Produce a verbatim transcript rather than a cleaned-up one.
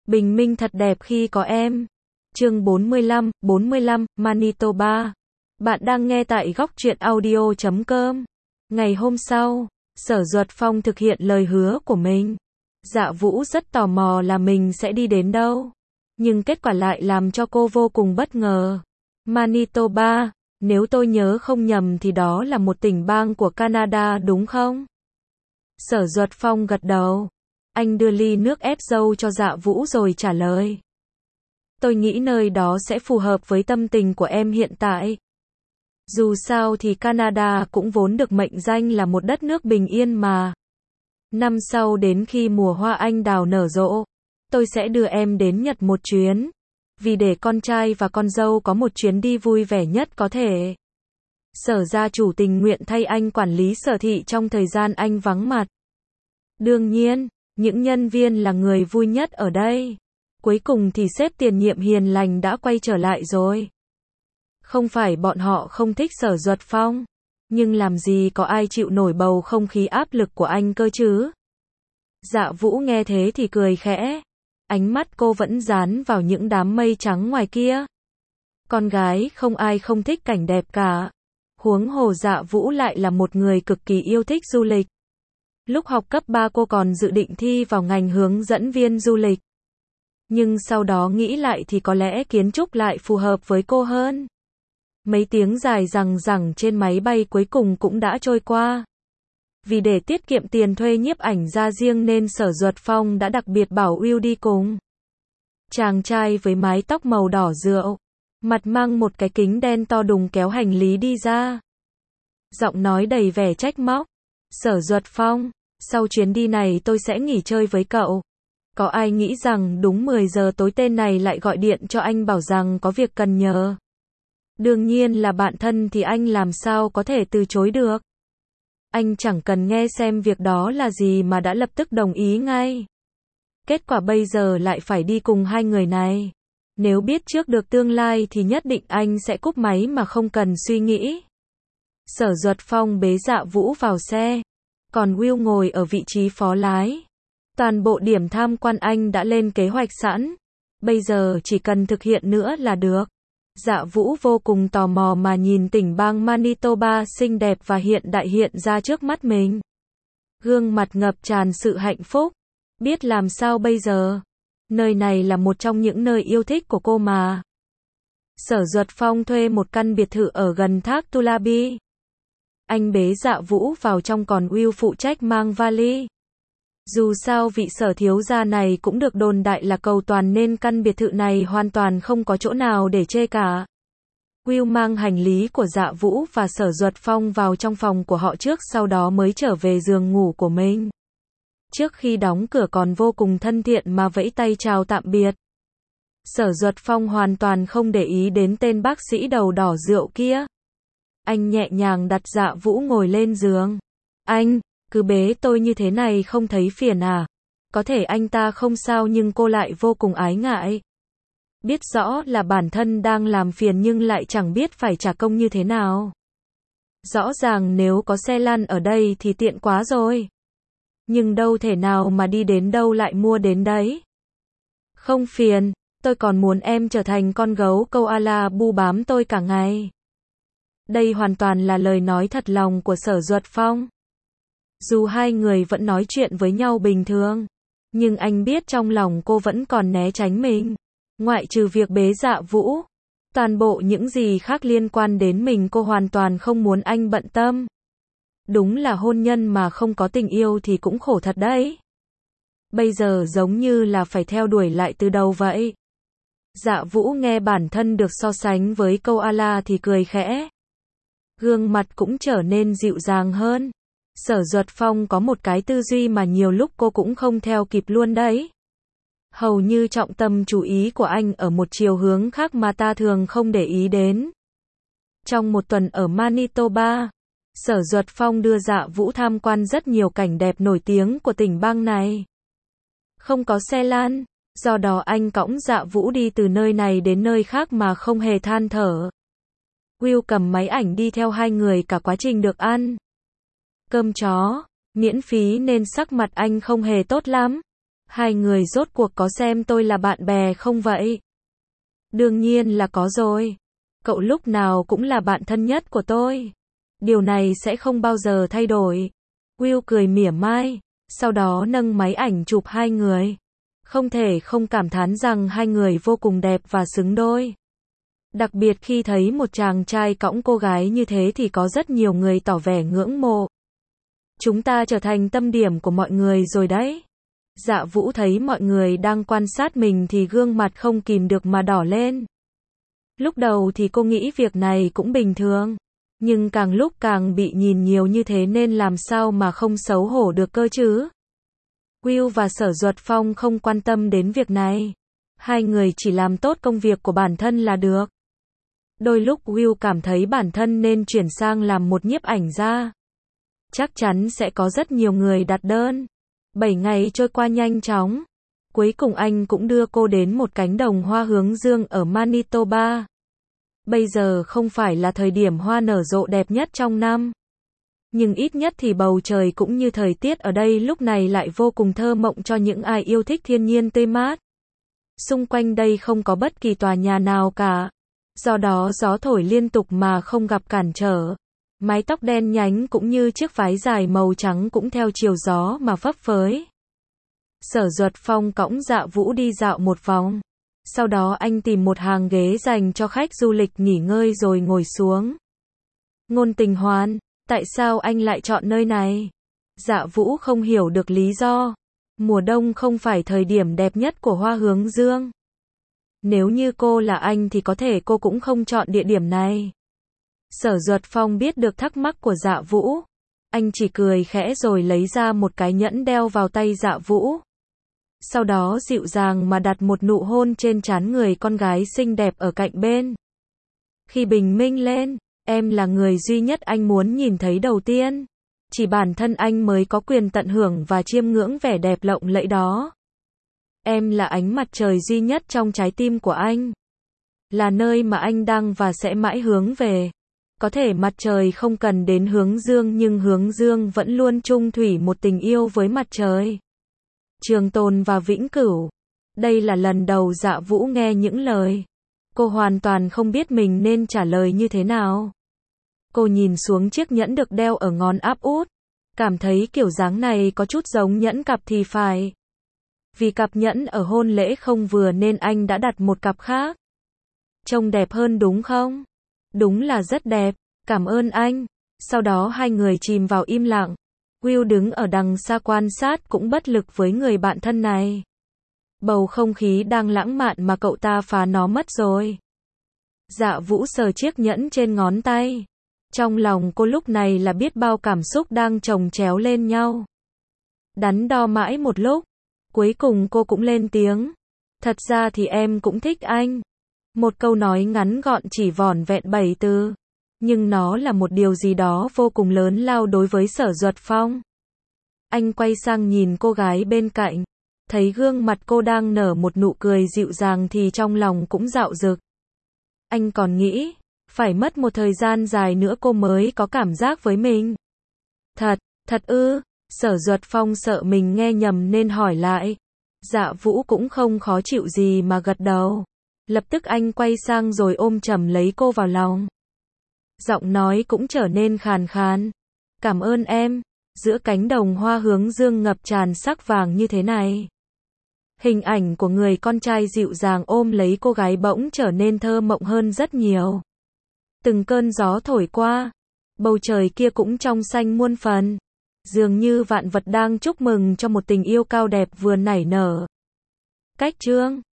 Bình minh thật đẹp khi có em. Chương bốn mươi lăm, bốn mươi lăm, Manitoba. Bạn đang nghe tại góc truyện audio chấm com. Ngày hôm sau, Sở Duật Phong thực hiện lời hứa của mình. Dạ Vũ rất tò mò là mình sẽ đi đến đâu. Nhưng kết quả lại làm cho cô vô cùng bất ngờ. Manitoba, nếu tôi nhớ không nhầm thì đó là một tỉnh bang của Canada đúng không? Sở Duật Phong gật đầu. Anh đưa ly nước ép dâu cho Dạ Vũ rồi trả lời. Tôi nghĩ nơi đó sẽ phù hợp với tâm tình của em hiện tại. Dù sao thì Canada cũng vốn được mệnh danh là một đất nước bình yên mà. Năm sau đến khi mùa hoa anh đào nở rộ, tôi sẽ đưa em đến Nhật một chuyến. Vì để con trai và con dâu có một chuyến đi vui vẻ nhất có thể. Sở gia chủ tình nguyện thay anh quản lý sở thị trong thời gian anh vắng mặt. Đương nhiên, những nhân viên là người vui nhất ở đây. Cuối cùng thì sếp tiền nhiệm hiền lành đã quay trở lại rồi. Không phải bọn họ không thích Sở Duật Phong, nhưng làm gì có ai chịu nổi bầu không khí áp lực của anh cơ chứ. Dạ Vũ nghe thế thì cười khẽ. Ánh mắt cô vẫn dán vào những đám mây trắng ngoài kia. Con gái không ai không thích cảnh đẹp cả. Huống hồ Dạ Vũ lại là một người cực kỳ yêu thích du lịch. Lúc học cấp ba cô còn dự định thi vào ngành hướng dẫn viên du lịch. Nhưng sau đó nghĩ lại thì có lẽ kiến trúc lại phù hợp với cô hơn. Mấy tiếng dài dằng dẳng trên máy bay cuối cùng cũng đã trôi qua. Vì để tiết kiệm tiền thuê nhiếp ảnh gia riêng nên Sở Duật Phong đã đặc biệt bảo Will đi cùng. Chàng trai với mái tóc màu đỏ rượu, mặt mang một cái kính đen to đùng kéo hành lý đi ra. Giọng nói đầy vẻ trách móc. Sở Duật Phong, sau chuyến đi này tôi sẽ nghỉ chơi với cậu. Có ai nghĩ rằng đúng mười giờ tối tên này lại gọi điện cho anh bảo rằng có việc cần nhờ. Đương nhiên là bạn thân thì anh làm sao có thể từ chối được. Anh chẳng cần nghe xem việc đó là gì mà đã lập tức đồng ý ngay. Kết quả bây giờ lại phải đi cùng hai người này. Nếu biết trước được tương lai thì nhất định anh sẽ cúp máy mà không cần suy nghĩ. Sở Duật Phong bế Dạ Vũ vào xe. Còn Will ngồi ở vị trí phó lái. Toàn bộ điểm tham quan anh đã lên kế hoạch sẵn. Bây giờ chỉ cần thực hiện nữa là được. Dạ Vũ vô cùng tò mò mà nhìn tỉnh bang Manitoba xinh đẹp và hiện đại hiện ra trước mắt mình. Gương mặt ngập tràn sự hạnh phúc. Biết làm sao bây giờ. Nơi này là một trong những nơi yêu thích của cô mà. Sở Duật Phong thuê một căn biệt thự ở gần thác Tulabi. Anh bế Dạ Vũ vào trong còn Will phụ trách mang vali. Dù sao vị sở thiếu gia này cũng được đồn đại là cầu toàn nên căn biệt thự này hoàn toàn không có chỗ nào để chê cả. Will mang hành lý của Dạ Vũ và Sở Duật Phong vào trong phòng của họ trước sau đó mới trở về giường ngủ của mình. Trước khi đóng cửa còn vô cùng thân thiện mà vẫy tay chào tạm biệt. Sở Duật Phong hoàn toàn không để ý đến tên bác sĩ đầu đỏ rượu kia. Anh nhẹ nhàng đặt Dạ Vũ ngồi lên giường. Anh, cứ bế tôi như thế này không thấy phiền à? Có thể anh ta không sao nhưng cô lại vô cùng ái ngại. Biết rõ là bản thân đang làm phiền nhưng lại chẳng biết phải trả công như thế nào. Rõ ràng nếu có xe lăn ở đây thì tiện quá rồi. Nhưng đâu thể nào mà đi đến đâu lại mua đến đấy. Không phiền, tôi còn muốn em trở thành con gấu koala bu bám tôi cả ngày. Đây hoàn toàn là lời nói thật lòng của Sở Duật Phong. Dù hai người vẫn nói chuyện với nhau bình thường, nhưng anh biết trong lòng cô vẫn còn né tránh mình. Ngoại trừ việc bế Dạ Vũ, toàn bộ những gì khác liên quan đến mình cô hoàn toàn không muốn anh bận tâm. Đúng là hôn nhân mà không có tình yêu thì cũng khổ thật đấy. Bây giờ giống như là phải theo đuổi lại từ đầu vậy. Dạ Vũ nghe bản thân được so sánh với koala thì cười khẽ. Gương mặt cũng trở nên dịu dàng hơn. Sở Duật Phong có một cái tư duy mà nhiều lúc cô cũng không theo kịp luôn đấy. Hầu như trọng tâm chú ý của anh ở một chiều hướng khác mà ta thường không để ý đến. Trong một tuần ở Manitoba, Sở Duật Phong đưa Dạ Vũ tham quan rất nhiều cảnh đẹp nổi tiếng của tỉnh bang này. Không có xe lăn, do đó anh cõng Dạ Vũ đi từ nơi này đến nơi khác mà không hề than thở. Will cầm máy ảnh đi theo hai người cả quá trình được ăn. Cơm chó, miễn phí nên sắc mặt anh không hề tốt lắm. Hai người rốt cuộc có xem tôi là bạn bè không vậy? Đương nhiên là có rồi. Cậu lúc nào cũng là bạn thân nhất của tôi. Điều này sẽ không bao giờ thay đổi. Will cười mỉa mai, sau đó nâng máy ảnh chụp hai người. Không thể không cảm thán rằng hai người vô cùng đẹp và xứng đôi. Đặc biệt khi thấy một chàng trai cõng cô gái như thế thì có rất nhiều người tỏ vẻ ngưỡng mộ. Chúng ta trở thành tâm điểm của mọi người rồi đấy. Dạ Vũ thấy mọi người đang quan sát mình thì gương mặt không kìm được mà đỏ lên. Lúc đầu thì cô nghĩ việc này cũng bình thường. Nhưng càng lúc càng bị nhìn nhiều như thế nên làm sao mà không xấu hổ được cơ chứ. Will và Sở Duật Phong không quan tâm đến việc này. Hai người chỉ làm tốt công việc của bản thân là được. Đôi lúc Will cảm thấy bản thân nên chuyển sang làm một nhiếp ảnh gia. Chắc chắn sẽ có rất nhiều người đặt đơn. Bảy ngày trôi qua nhanh chóng. Cuối cùng anh cũng đưa cô đến một cánh đồng hoa hướng dương ở Manitoba. Bây giờ không phải là thời điểm hoa nở rộ đẹp nhất trong năm. Nhưng ít nhất thì bầu trời cũng như thời tiết ở đây lúc này lại vô cùng thơ mộng cho những ai yêu thích thiên nhiên tươi mát. Xung quanh đây không có bất kỳ tòa nhà nào cả. Do đó gió thổi liên tục mà không gặp cản trở. Mái tóc đen nhánh cũng như chiếc váy dài màu trắng cũng theo chiều gió mà phấp phới. Sở Duật Phong cõng Dạ Vũ đi dạo một vòng. Sau đó anh tìm một hàng ghế dành cho khách du lịch nghỉ ngơi rồi ngồi xuống. Ngôn Tình Hoan, tại sao anh lại chọn nơi này? Dạ Vũ không hiểu được lý do. Mùa đông không phải thời điểm đẹp nhất của hoa hướng dương. Nếu như cô là anh thì có thể cô cũng không chọn địa điểm này. Sở Duật Phong biết được thắc mắc của Dạ Vũ. Anh chỉ cười khẽ rồi lấy ra một cái nhẫn đeo vào tay Dạ Vũ. Sau đó dịu dàng mà đặt một nụ hôn trên trán người con gái xinh đẹp ở cạnh bên. Khi bình minh lên, em là người duy nhất anh muốn nhìn thấy đầu tiên. Chỉ bản thân anh mới có quyền tận hưởng và chiêm ngưỡng vẻ đẹp lộng lẫy đó. Em là ánh mặt trời duy nhất trong trái tim của anh. Là nơi mà anh đang và sẽ mãi hướng về. Có thể mặt trời không cần đến hướng dương nhưng hướng dương vẫn luôn chung thủy một tình yêu với mặt trời. Trường tồn và vĩnh cửu. Đây là lần đầu Dạ Vũ nghe những lời. Cô hoàn toàn không biết mình nên trả lời như thế nào. Cô nhìn xuống chiếc nhẫn được đeo ở ngón áp út. Cảm thấy kiểu dáng này có chút giống nhẫn cặp thì phải. Vì cặp nhẫn ở hôn lễ không vừa nên anh đã đặt một cặp khác. Trông đẹp hơn đúng không? Đúng là rất đẹp, cảm ơn anh. Sau đó hai người chìm vào im lặng. Will đứng ở đằng xa quan sát cũng bất lực với người bạn thân này. Bầu không khí đang lãng mạn mà cậu ta phá nó mất rồi. Dạ Vũ sờ chiếc nhẫn trên ngón tay. Trong lòng cô lúc này là biết bao cảm xúc đang chồng chéo lên nhau. Đắn đo mãi một lúc. Cuối cùng cô cũng lên tiếng. Thật ra thì em cũng thích anh. Một câu nói ngắn gọn chỉ vỏn vẹn bảy từ. Nhưng nó là một điều gì đó vô cùng lớn lao đối với Sở Duật Phong. Anh quay sang nhìn cô gái bên cạnh. Thấy gương mặt cô đang nở một nụ cười dịu dàng thì trong lòng cũng dạo dực. Anh còn nghĩ, phải mất một thời gian dài nữa cô mới có cảm giác với mình. Thật, thật ư? Sở Duật Phong sợ mình nghe nhầm nên hỏi lại. Dạ Vũ cũng không khó chịu gì mà gật đầu. Lập tức anh quay sang rồi ôm chầm lấy cô vào lòng. Giọng nói cũng trở nên khàn khàn. Cảm ơn em. Giữa cánh đồng hoa hướng dương ngập tràn sắc vàng như thế này. Hình ảnh của người con trai dịu dàng ôm lấy cô gái bỗng trở nên thơ mộng hơn rất nhiều. Từng cơn gió thổi qua. Bầu trời kia cũng trong xanh muôn phần. Dường như vạn vật đang chúc mừng cho một tình yêu cao đẹp vừa nảy nở. Cách chương